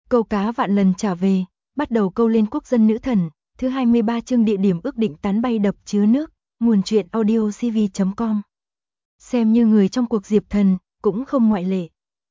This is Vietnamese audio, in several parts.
Câu cá vạn lần trả về, bắt đầu câu lên quốc dân nữ thần, thứ 23 chương địa điểm ước định tán bay đập chứa nước, nguồn truyện audio cv.com. Xem như người trong cuộc Diệp Thần, cũng không ngoại lệ.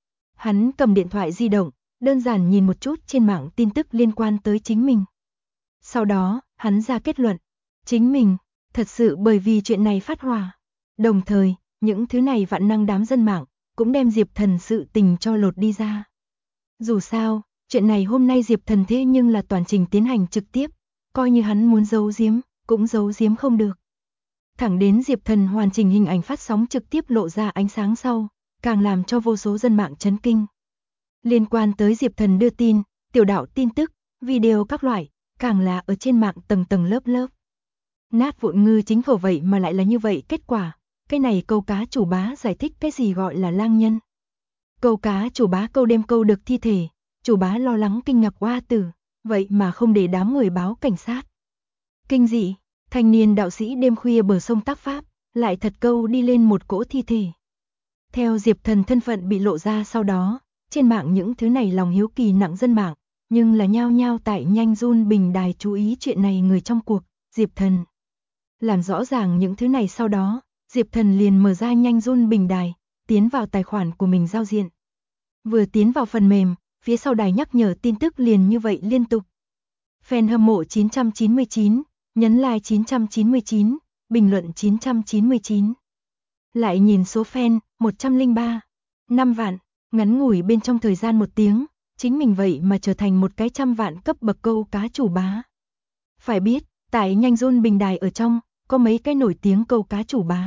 Hắn cầm điện thoại di động, đơn giản nhìn một chút trên mạng tin tức liên quan tới chính mình. Sau đó, hắn ra kết luận, chính mình, thật sự bởi vì chuyện này phát hỏa. Đồng thời, những thứ này vạn năng đám dân mạng, cũng đem Diệp Thần sự tình cho lột đi ra. Dù sao, chuyện này hôm nay Diệp Thần thế nhưng là toàn trình tiến hành trực tiếp, coi như hắn muốn giấu giếm, cũng giấu giếm không được. Thẳng đến Diệp Thần hoàn chỉnh hình ảnh phát sóng trực tiếp lộ ra ánh sáng sau, càng làm cho vô số dân mạng chấn kinh. Liên quan tới Diệp Thần đưa tin, tiểu đạo tin tức, video các loại, càng là ở trên mạng tầng tầng lớp lớp. Nát vụn ngư chính khẩu vậy mà lại là như vậy kết quả, cái này câu cá chủ bá giải thích cái gì gọi là lang nhân. Câu cá chủ bá câu đêm câu được thi thể, chủ bá lo lắng kinh ngạc oa tử, vậy mà không để đám người báo cảnh sát. Kinh dị, thanh niên đạo sĩ đêm khuya bờ sông tác pháp, lại thật câu đi lên một cỗ thi thể. Theo Diệp Thần thân phận bị lộ ra sau đó, trên mạng những thứ này lòng hiếu kỳ nặng dân mạng, nhưng là nhao nhao tại nhanh run bình đài chú ý chuyện này người trong cuộc, Diệp Thần. Làm rõ ràng những thứ này sau đó, Diệp Thần liền mở ra nhanh run bình đài, tiến vào tài khoản của mình giao diện. Vừa tiến vào phần mềm, phía sau đài nhắc nhở tin tức liền như vậy liên tục. Fan hâm mộ 999, nhấn like 999, bình luận 999. Lại nhìn số fan, 103, 5 vạn, ngắn ngủi bên trong thời gian 1 tiếng, chính mình vậy mà trở thành một cái 100 vạn cấp bậc câu cá chủ bá. Phải biết, tại nhanh run bình đài ở trong, có mấy cái nổi tiếng câu cá chủ bá.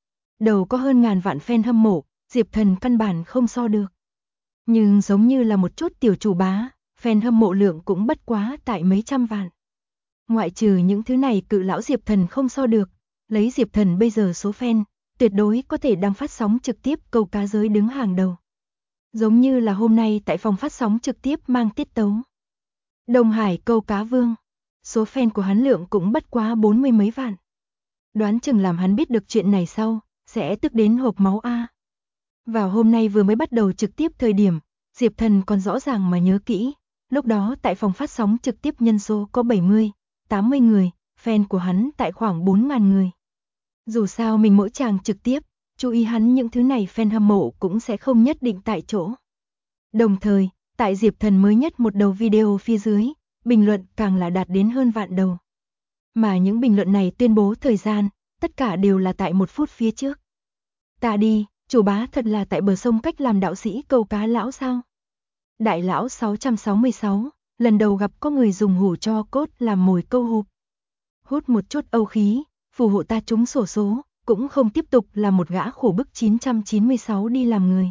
Đầu có hơn ngàn vạn fan hâm mộ, Diệp Thần căn bản không so được. Nhưng giống như là một chút tiểu chủ bá, fan hâm mộ lượng cũng bất quá tại mấy trăm vạn. Ngoại trừ những thứ này cự lão Diệp Thần không so được, lấy Diệp Thần bây giờ số fan, tuyệt đối có thể đang phát sóng trực tiếp câu cá giới đứng hàng đầu. Giống như là hôm nay tại phòng phát sóng trực tiếp mang tiết tấu. Đông Hải câu cá vương, số fan của hắn lượng cũng bất quá 40 mấy vạn. Đoán chừng làm hắn biết được chuyện này sau, sẽ tức đến hộc máu a. Vào hôm nay vừa mới bắt đầu trực tiếp thời điểm, Diệp Thần còn rõ ràng mà nhớ kỹ, lúc đó tại phòng phát sóng trực tiếp nhân số có 70, 80 người, fan của hắn tại khoảng 4.000 người. Dù sao mình mỗi chàng trực tiếp, chú ý hắn những thứ này fan hâm mộ cũng sẽ không nhất định tại chỗ. Đồng thời, tại Diệp Thần mới nhất một đầu video phía dưới, bình luận càng là đạt đến hơn vạn đầu. Mà những bình luận này tuyên bố thời gian, tất cả đều là tại 1 phút phía trước. Ta đi, chủ bá thật là tại bờ sông cách làm đạo sĩ câu cá lão sao? Đại lão 666, lần đầu gặp có người dùng hủ tro cốt làm mồi câu hụp. Hút một chút âu khí, phù hộ ta trúng xổ số, cũng không tiếp tục là một gã khổ bức 996 đi làm người.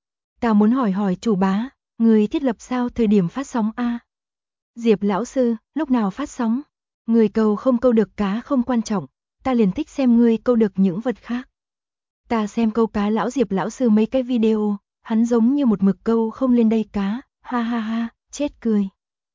Ta muốn hỏi chủ bá, người thiết lập sao thời điểm phát sóng a? Diệp lão sư, lúc nào phát sóng? Người câu không câu được cá không quan trọng, ta liền thích xem ngươi câu được những vật khác. Ta xem câu cá lão Diệp lão sư mấy cái video, hắn giống như một mực câu không lên đây cá, ha ha ha, chết cười.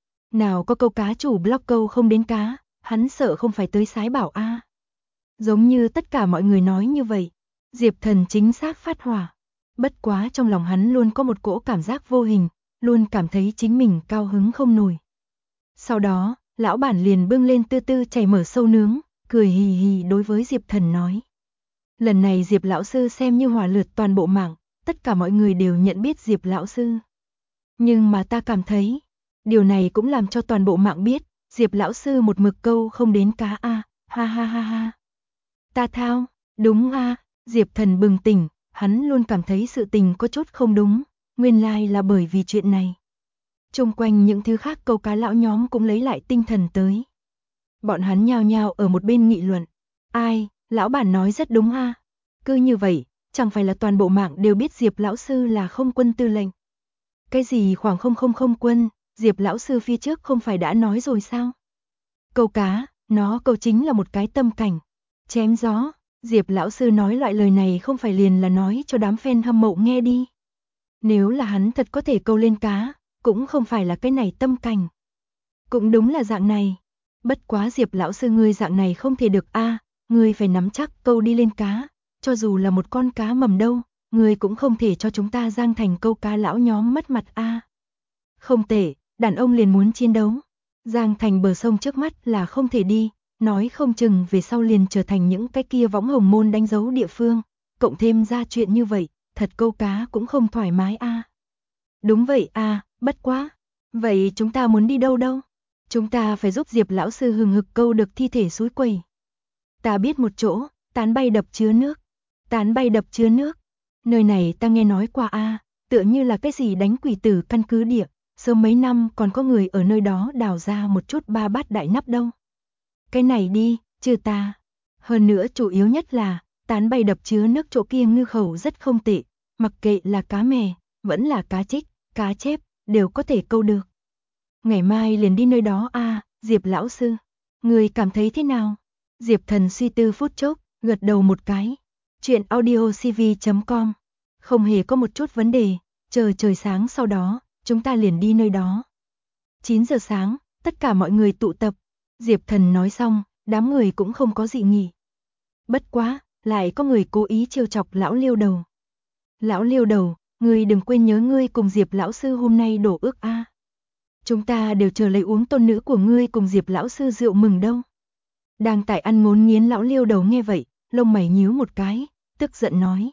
Nào có câu cá chủ blog câu không đến cá, hắn sợ không phải tới sái bảo a. Giống như tất cả mọi người nói như vậy, Diệp Thần chính xác phát hỏa. Bất quá trong lòng hắn luôn có một cỗ cảm giác vô hình, luôn cảm thấy chính mình cao hứng không nổi. Sau đó, lão bản liền bưng lên tư tư chảy mở sâu nướng, cười hì hì đối với Diệp Thần nói. Lần này Diệp lão sư xem như hỏa lượt toàn bộ mạng, tất cả mọi người đều nhận biết Diệp lão sư. Nhưng mà ta cảm thấy, điều này cũng làm cho toàn bộ mạng biết, Diệp lão sư một mực câu không đến cá a, ha ha ha ha. Ta thao, đúng a, Diệp Thần bừng tỉnh, hắn luôn cảm thấy sự tình có chút không đúng, nguyên lai là bởi vì chuyện này. Xung quanh những thứ khác câu cá lão nhóm cũng lấy lại tinh thần tới. Bọn hắn nhao nhao ở một bên nghị luận, ai, lão bản nói rất đúng a. Cứ như vậy, chẳng phải là toàn bộ mạng đều biết Diệp lão sư là không quân tư lệnh. Cái gì khoảng 000 quân, Diệp lão sư phía trước không phải đã nói rồi sao? Câu cá, nó câu chính là một cái tâm cảnh. Chém gió, Diệp lão sư nói loại lời này không phải liền là nói cho đám fan hâm mộ nghe đi. Nếu là hắn thật có thể câu lên cá, cũng không phải là cái này tâm cảnh. Cũng đúng là dạng này. Bất quá Diệp lão sư ngươi dạng này không thể được a, ngươi phải nắm chắc câu đi lên cá, cho dù là một con cá mầm đâu, ngươi cũng không thể cho chúng ta Giang Thành câu cá lão nhóm mất mặt a. Không tệ, đàn ông liền muốn chiến đấu. Giang Thành bờ sông trước mắt là không thể đi, nói không chừng về sau liền trở thành những cái kia võng hồng môn đánh dấu địa phương, cộng thêm ra chuyện như vậy, thật câu cá cũng không thoải mái a. Đúng vậy a, bất quá. Vậy chúng ta muốn đi đâu đâu? Chúng ta phải giúp Diệp lão sư hừng hực câu được thi thể suối quẩy. Ta biết một chỗ, tán bay đập chứa nước. Tán bay đập chứa nước. Nơi này ta nghe nói qua a, tựa như là cái gì đánh quỷ tử căn cứ địa, sớm mấy năm còn có người ở nơi đó đào ra một chút ba bát đại nắp đâu. Cái này đi, trừ ta. Hơn nữa chủ yếu nhất là, tán bay đập chứa nước chỗ kia ngư khẩu rất không tệ, mặc kệ là cá mè, vẫn là cá trích, cá chép, đều có thể câu được. Ngày mai liền đi nơi đó a, Diệp lão sư. Người cảm thấy thế nào? Diệp Thần suy tư phút chốc, gật đầu một cái. Chuyện audiocv.com. Không hề có một chút vấn đề, chờ trời sáng sau đó, chúng ta liền đi nơi đó. 9 giờ sáng, tất cả mọi người tụ tập. Diệp Thần nói xong, đám người cũng không có dị nghị. Bất quá, lại có người cố ý trêu chọc lão Liêu Đầu. Lão Liêu Đầu, ngươi đừng quên nhớ ngươi cùng Diệp lão sư hôm nay đổ ước a. Chúng ta đều chờ lấy uống tôn nữ của ngươi cùng Diệp lão sư rượu mừng đâu. Đang tại ăn ngốn nghiến lão Liêu Đầu nghe vậy, lông mày nhíu một cái, tức giận nói.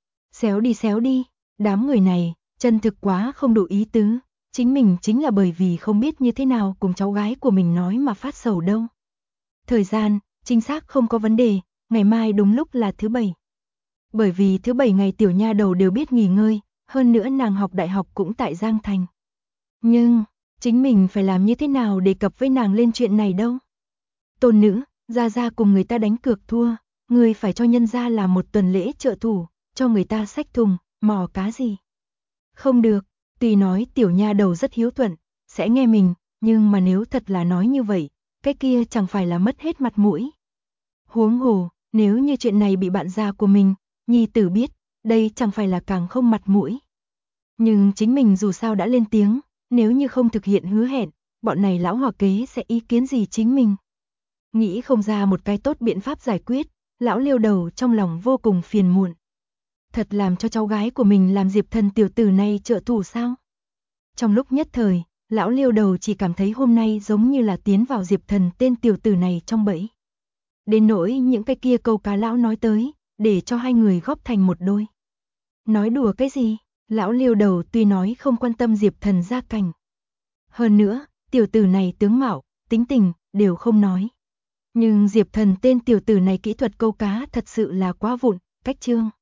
Xéo đi, đám người này, chân thực quá không đủ ý tứ, chính mình chính là bởi vì không biết như thế nào cùng cháu gái của mình nói mà phát sầu đâu. Thời gian, chính xác không có vấn đề, ngày mai đúng lúc là thứ Bảy. Bởi vì thứ Bảy ngày tiểu nha đầu đều biết nghỉ ngơi, hơn nữa nàng học đại học cũng tại Giang Thành. Nhưng, chính mình phải làm như thế nào đề cập với nàng lên chuyện này đâu. Tôn nữ, ra cùng người ta đánh cược thua, người phải cho nhân gia làm một tuần lễ trợ thủ, cho người ta xách thùng, mò cá gì. Không được, tuy nói tiểu nha đầu rất hiếu thuận, sẽ nghe mình, nhưng mà nếu thật là nói như vậy, cái kia chẳng phải là mất hết mặt mũi. Huống hồ, nếu như chuyện này bị bạn già của mình, nhi tử biết, đây chẳng phải là càng không mặt mũi. Nhưng chính mình dù sao đã lên tiếng, nếu như không thực hiện hứa hẹn, bọn này lão hòa kế sẽ ý kiến gì chính mình. Nghĩ không ra một cái tốt biện pháp giải quyết, lão Liêu Đầu trong lòng vô cùng phiền muộn. Thật làm cho cháu gái của mình làm Diệp Thần tiểu tử này trợ thủ sao? Trong lúc nhất thời, lão Liêu Đầu chỉ cảm thấy hôm nay giống như là tiến vào Diệp Thần tên tiểu tử này trong bẫy. Đến nỗi những cái kia câu cá lão nói tới, để cho hai người góp thành một đôi. Nói đùa cái gì? Lão Liêu Đầu tuy nói không quan tâm Diệp Thần gia cảnh. Hơn nữa, tiểu tử này tướng mạo, tính tình, đều không nói. Nhưng Diệp Thần tên tiểu tử này kỹ thuật câu cá thật sự là quá vụn, cách chương.